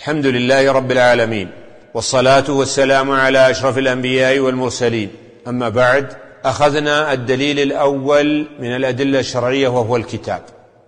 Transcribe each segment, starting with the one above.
الحمد لله رب العالمين، والصلاة والسلام على أشرف الأنبياء والمرسلين. أما بعد، أخذنا الدليل الأول من الأدلة الشرعية وهو الكتاب،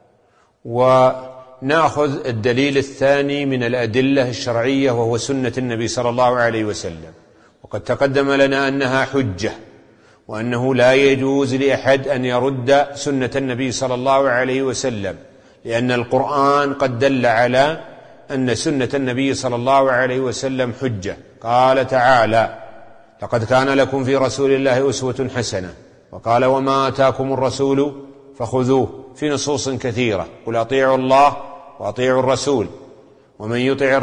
ونأخذ الدليل الثاني من الأدلة الشرعية وهو سنة النبي صلى الله عليه وسلم. وقد تقدم لنا أنها حجة، وأنه لا يجوز لأحد أن يرد سنة النبي صلى الله عليه وسلم، لأن القرآن قد دل على أن سنة النبي صلى الله عليه وسلم حجة. قال تعالى: لقد كان لكم في رسول الله أسوة حسنة. وقال: وما آتاكم الرسول فخذوه، في نصوص كثيرة: قل أطيعوا الله وأطيعوا الرسول، ومن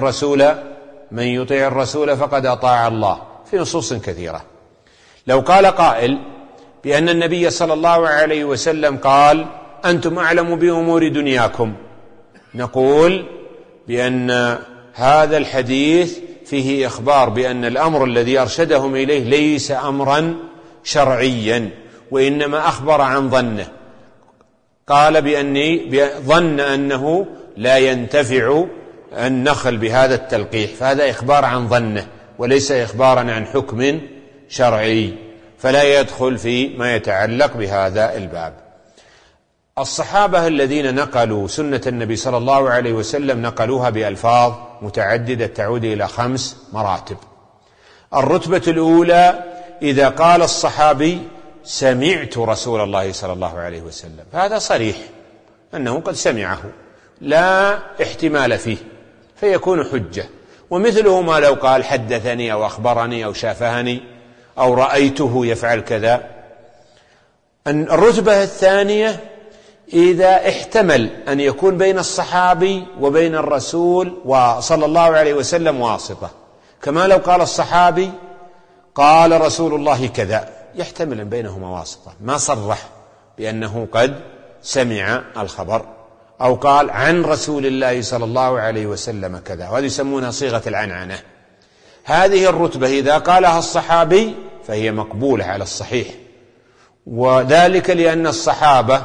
يطيع الرسول فقد أطاع الله، في نصوص كثيرة. لو قال قائل بأن النبي صلى الله عليه وسلم قال: أنتم أعلم بأمور دنياكم، نقول بأن هذا الحديث فيه إخبار بأن الأمر الذي أرشدهم إليه ليس أمرا شرعيا، وإنما أخبر عن ظنه. قال بأني ظن أنه لا ينتفع النخل بهذا التلقيح، فهذا إخبار عن ظنه وليس إخبارا عن حكم شرعي، فلا يدخل في ما يتعلق بهذا الباب. الصحابة الذين نقلوا سنة النبي صلى الله عليه وسلم نقلوها بألفاظ متعددة تعود إلى 5 مراتب. الرتبة الأولى: إذا قال الصحابي: سمعت رسول الله صلى الله عليه وسلم، فهذا صريح أنه قد سمعه، لا احتمال فيه، فيكون حجة. ومثله ما لو قال: حدثني أو أخبرني أو شافهني أو رأيته يفعل كذا. الرتبة الثانية: إذا احتمل أن يكون بين الصحابي وبين الرسول صلى الله عليه وسلم واسطة، كما لو قال الصحابي: قال رسول الله كذا، يحتمل بينهما واسطة، ما صرح بأنه قد سمع الخبر، أو قال: عن رسول الله صلى الله عليه وسلم كذا، وهذه يسمونها صيغة العنعنة. هذه الرتبة إذا قالها الصحابي فهي مقبولة على الصحيح، وذلك لأن الصحابة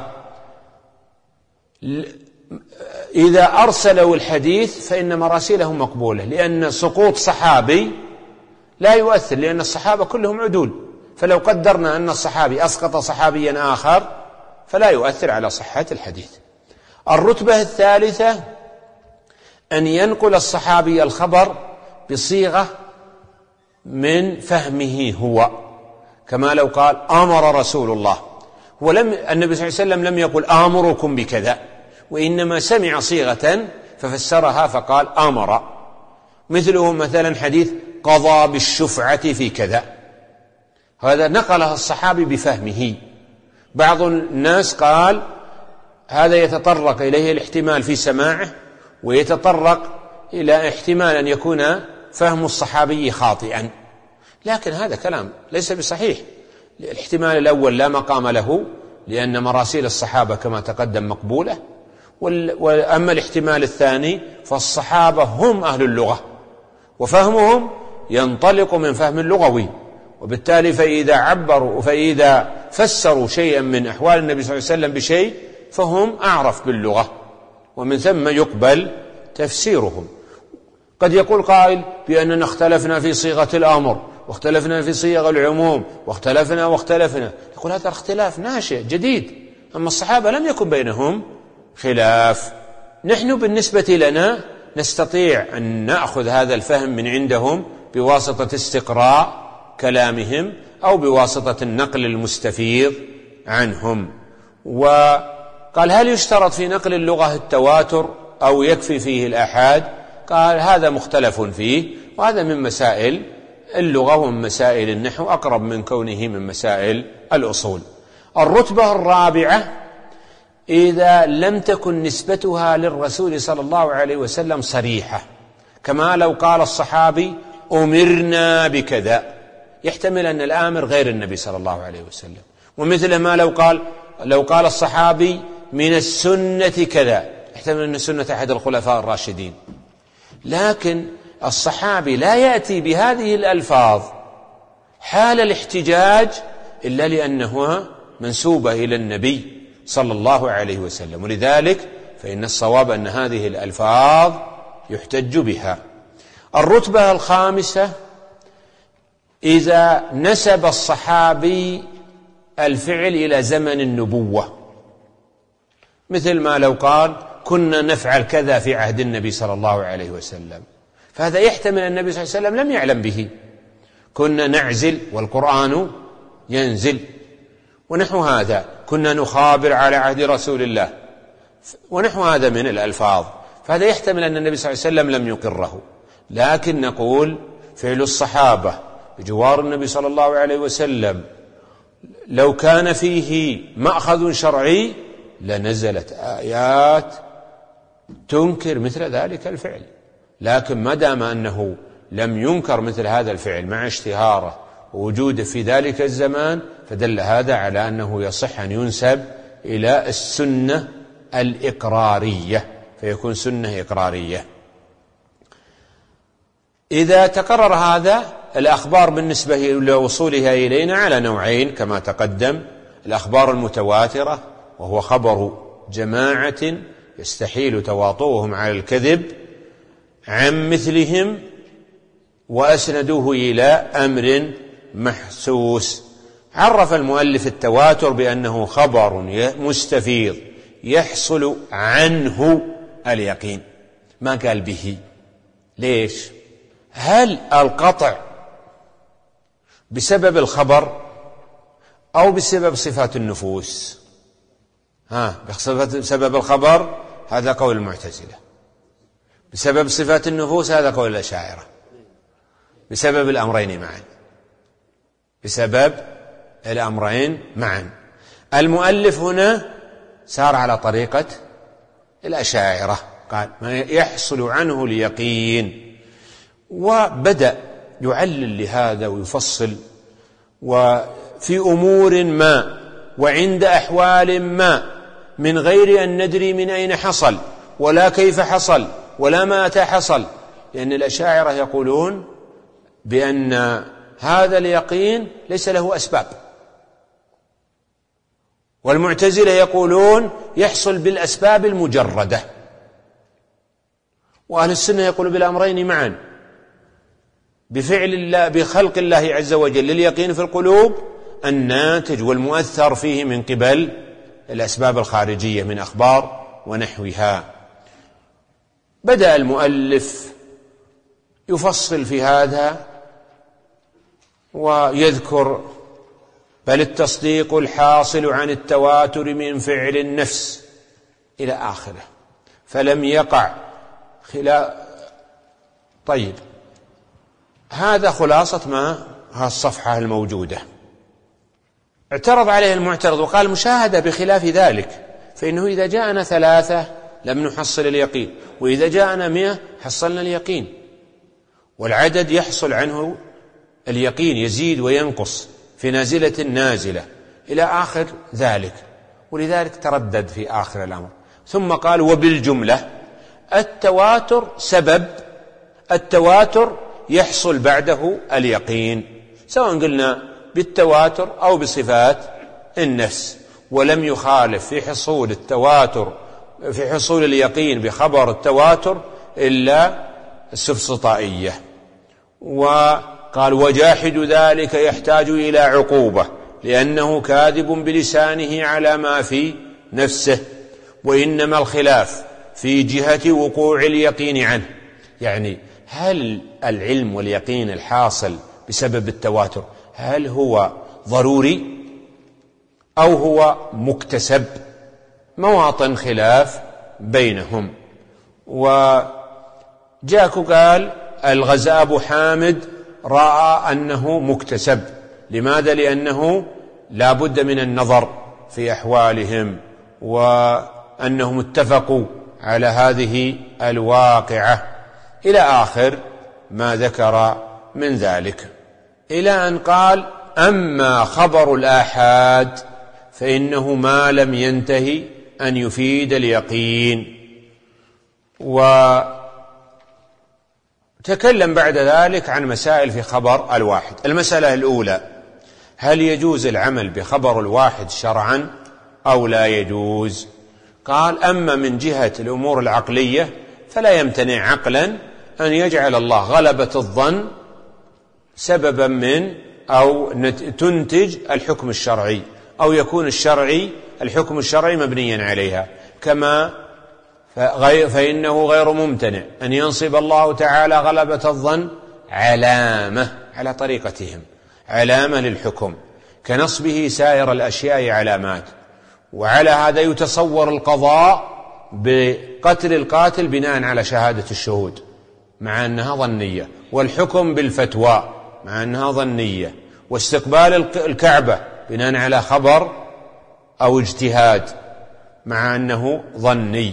إذا أرسلوا الحديث فإن مراسيلهم مقبولة، لأن سقوط صحابي لا يؤثر، لأن الصحابة كلهم عدول، فلو قدرنا أن الصحابي أسقط صحابيا آخر فلا يؤثر على صحة الحديث. الرتبة الثالثة: أن ينقل الصحابي الخبر بصيغة من فهمه هو، كما لو قال: أمر رسول الله، النبي صلى الله عليه وسلم لم يقل آمركم بكذا، وإنما سمع صيغة ففسرها فقال آمر. مثله مثلا حديث: قضى بالشفعة في كذا، هذا نقلها الصحابي بفهمه. بعض الناس قال هذا يتطرق إليه الاحتمال في سماعه، ويتطرق إلى احتمال أن يكون فهم الصحابي خاطئا، لكن هذا كلام ليس بصحيح. الاحتمال الأول لا مقام له، لأن مراسيل الصحابة كما تقدم مقبولة، وأما الاحتمال الثاني فالصحابة هم أهل اللغة، وفهمهم ينطلق من فهم اللغوي، وبالتالي فإذا فسروا شيئا من أحوال النبي صلى الله عليه وسلم بشيء فهم أعرف باللغة، ومن ثم يقبل تفسيرهم. قد يقول قائل بأننا اختلفنا في صيغة الأمر، واختلفنا في صيغ العموم، واختلفنا. يقول هذا اختلاف ناشئ جديد، أما الصحابة لم يكن بينهم خلاف. نحن بالنسبة لنا نستطيع أن نأخذ هذا الفهم من عندهم بواسطة استقراء كلامهم أو بواسطة النقل المستفيض عنهم. وقال: هل يشترط في نقل اللغة التواتر أو يكفي فيه الآحاد؟ قال: هذا مختلف فيه، وهذا من مسائل اللغة ومن مسائل النحو، أقرب من كونه من مسائل الأصول. الرتبة الرابعة: إذا لم تكن نسبتها للرسول صلى الله عليه وسلم صريحة، كما لو قال الصحابي: أمرنا بكذا، يحتمل أن الآمر غير النبي صلى الله عليه وسلم. ومثل ما لو قال الصحابي: من السنة كذا، يحتمل أن السنة أحد الخلفاء الراشدين. لكن الصحابي لا يأتي بهذه الألفاظ حال الاحتجاج إلا لأنها منسوبة إلى النبي صلى الله عليه وسلم، ولذلك فإن الصواب أن هذه الألفاظ يحتج بها. الرتبة الخامسة إذا نسب الصحابي الفعل إلى زمن النبوة، مثل ما لو قال كنا نفعل كذا في عهد النبي صلى الله عليه وسلم، فهذا يحتمل أن النبي صلى الله عليه وسلم لم يعلم به. كنا نعزل والقرآن ينزل، ونحو هذا. كنا نخابر على عهد رسول الله، ونحو هذا من الألفاظ، فهذا يحتمل أن النبي صلى الله عليه وسلم لم يقره. لكن نقول فعل الصحابة بجوار النبي صلى الله عليه وسلم لو كان فيه مأخذ شرعي لنزلت آيات تنكر مثل ذلك الفعل، لكن ما دام أنه لم ينكر مثل هذا الفعل مع اشتهاره ووجوده في ذلك الزمان، فدل هذا على أنه يصح أن ينسب إلى السنة الإقرارية، فيكون سنة إقرارية. إذا تقرر هذا، الأخبار بالنسبة لوصولها إلينا على نوعين كما تقدم: الأخبار المتواترة وهو خبر جماعة يستحيل تواطؤهم على الكذب عن مثلهم وأسندوه إلى أمر محسوس. عرف المؤلف التواتر بأنه خبر مستفيض يحصل عنه اليقين، ما قال به. ليش؟ هل القطع بسبب أو بسبب صفات النفوس؟ بسبب الخبر هذا قول المعتزلة، بسبب صفات النفوس هذا قول الأشاعرة، بسبب الأمرين معا، بسبب الأمرين معا. المؤلف هنا سار على طريقة الأشاعرة، قال ما يحصل عنه اليقين، وبدأ يعلل لهذا ويفصل، وفي أمور ما وعند أحوال ما من غير أن ندري من أين حصل ولا كيف حصل ولا متى حصل، لأن الأشاعرة يقولون بأن هذا اليقين ليس له أسباب، والمعتزلة يقولون يحصل بالأسباب المجردة، وأهل السنة يقولون بالأمرين معا، بفعل الله بخلق الله عز وجل لليقين في القلوب الناتج والمؤثر فيه من قبل الأسباب الخارجية من أخبار ونحوها. بدأ المؤلف يفصل في هذا ويذكر بل التصديق الحاصل عن التواتر من فعل النفس إلى آخره، فلم يقع خلاف. طيب، هذا خلاصة ما الصفحة الموجودة. اعترض عليه المعترض وقال مشاهدة بخلاف ذلك، فإنه إذا جاءنا 3 لم نحصل اليقين، وإذا جاءنا 100 حصلنا اليقين، والعدد يحصل عنه اليقين يزيد وينقص في نازلة نازلة إلى آخر ذلك، ولذلك تردد في آخر الأمر. ثم قال وبالجملة التواتر سبب، التواتر يحصل بعده اليقين، سواء قلنا بالتواتر أو بصفات النفس، ولم يخالف في حصول التواتر في حصول اليقين بخبر التواتر إلا السفسطائية. وقال وجاحد ذلك يحتاج إلى عقوبة لأنه كاذب بلسانه على ما في نفسه، وإنما الخلاف في جهة وقوع اليقين عنه. يعني هل العلم واليقين الحاصل بسبب التواتر هل هو ضروري أو هو مكتسب؟ مواطن خلاف بينهم. وجاك قال الغزال حامد رأى أنه مكتسب. لماذا؟ لأنه لا بد من النظر في أحوالهم، وأنهم اتفقوا على هذه الواقعة، إلى آخر ما ذكر من ذلك، إلى أن قال أما خبر الآحاد فإنه ما لم ينتهي أن يفيد اليقين. وتكلم بعد ذلك عن مسائل في خبر الواحد. المسألة الأولى: هل يجوز العمل بخبر الواحد شرعا أو لا يجوز؟ قال أما من جهة الأمور العقلية فلا يمتنع عقلا أن يجعل الله غلبة الظن سببا من أو تنتج الحكم الشرعي، أو يكون الحكم الشرعي مبنيا عليها، كما فإنه غير ممتنع أن ينصب الله تعالى غلبة الظن علامة على طريقتهم، علامة للحكم، كنصبه سائر الأشياء علامات. وعلى هذا يتصور القضاء بقتل القاتل بناء على شهادة الشهود مع أنها ظنية، والحكم بالفتوى مع أنها ظنية، واستقبال الكعبة بناء على خبر أو اجتهاد مع أنه ظني.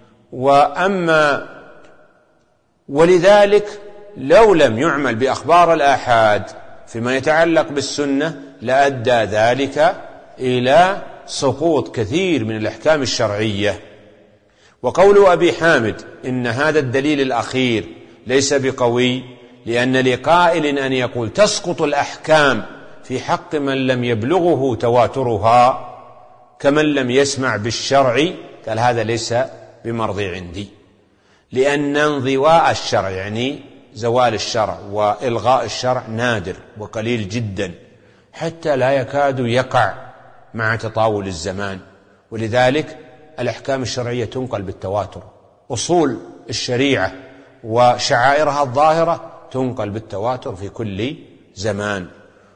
ولذلك لو لم يعمل بأخبار الآحاد فيما يتعلق بالسنة لأدى ذلك إلى سقوط كثير من الأحكام الشرعية. وقول أبي حامد إن هذا الدليل الأخير ليس بقوي، لأن لقائل أن يقول تسقط الأحكام في حق من لم يبلغه تواترها كمن لم يسمع بالشرع، قال هذا ليس بمرضي عندي، لأن انضواء الشرع يعني زوال الشرع وإلغاء الشرع نادر وقليل جدا، حتى لا يكاد يقع مع تطاول الزمان. ولذلك الأحكام الشرعية تنقل بالتواتر، أصول الشريعة وشعائرها الظاهرة تنقل بالتواتر في كل زمان،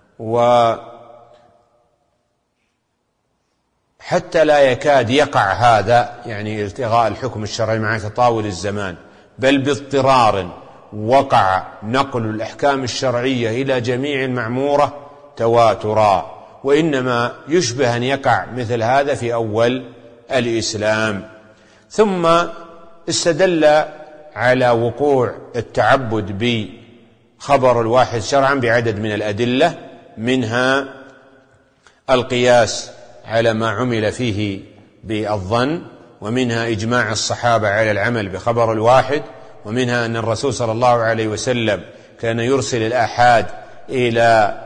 وحتى لا يكاد يقع هذا يعني التغاء الحكم الشرعي مع تطاول الزمان، بل باضطرار وقع نقل الأحكام الشرعية إلى جميع المعمورة تواترا، وإنما يشبه أن يقع مثل هذا في أول الإسلام. ثم استدل على وقوع التعبد بخبر الواحد شرعا بعدد من الأدلة، منها القياس على ما عمل فيه بالظن، ومنها إجماع الصحابة على العمل بخبر الواحد، ومنها أن الرسول صلى الله عليه وسلم كان يرسل الآحاد إلى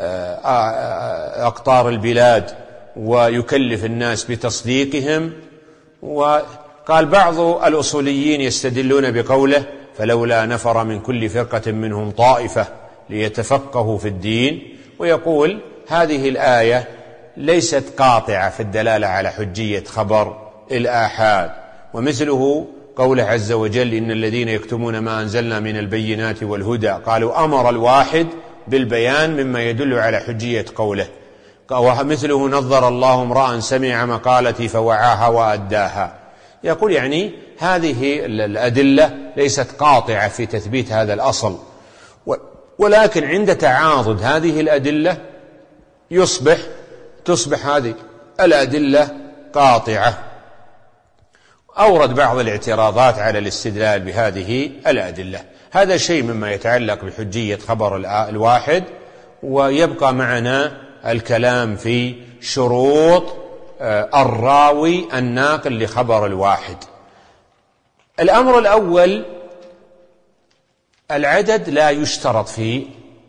أقطار البلاد ويكلف الناس بتصديقهم. وقال بعض الأصوليين يستدلون بقوله فلولا نفر من كل فرقة منهم طائفة ليتفقهوا في الدين، ويقول هذه الآية ليست قاطعة في الدلالة على حجية خبر الآحاد. ومثله قوله عز وجل إن الذين يكتمون ما أنزلنا من البينات والهدى، قالوا أمر الواحد بالبيان مما يدل على حجية قوله. ومثله نظر الله امرأ سمع مقالتي فوعاها وأداها. يقول يعني هذه الأدلة ليست قاطعة في تثبيت هذا الأصل، ولكن عند تعاضد هذه الأدلة تصبح هذه الأدلة قاطعة. أورد بعض الاعتراضات على الاستدلال بهذه الأدلة. هذا شيء مما يتعلق بحجية خبر الواحد، ويبقى معنا الكلام في شروط الراوي الناقل لخبر الواحد. الأمر الأول العدد لا يشترط في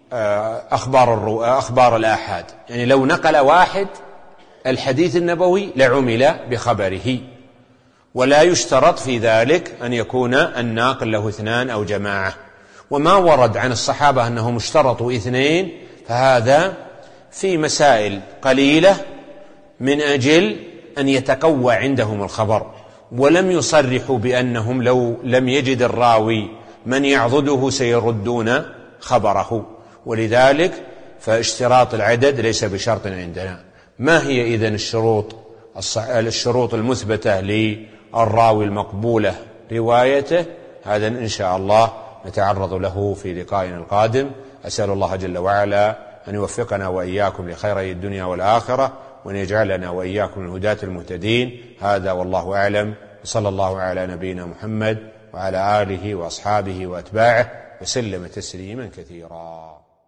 أخبار الآحاد، يعني لو نقل واحد الحديث النبوي لعمل بخبره، ولا يشترط في ذلك أن يكون الناقل له 2 أو جماعة. وما ورد عن الصحابة أنهم اشترطوا 2 فهذا في مسائل قليلة من أجل أن يتقوى عندهم الخبر، ولم يصرحوا بأنهم لو لم يجد الراوي من يعضده سيردون خبره. ولذلك فاشتراط العدد ليس بشرط عندنا. ما هي إذن الشروط المثبتة للراوي المقبولة روايته؟ هذا إن شاء الله نتعرض له في لقائنا القادم. أسأل الله جل وعلا أن يوفقنا وإياكم لخيري الدنيا والآخرة، وأن يجعلنا وإياكم من الهداة المهتدين. هذا والله أعلم، وصلى الله على نبينا محمد وعلى آله وأصحابه وأتباعه وسلم تسليما كثيرا.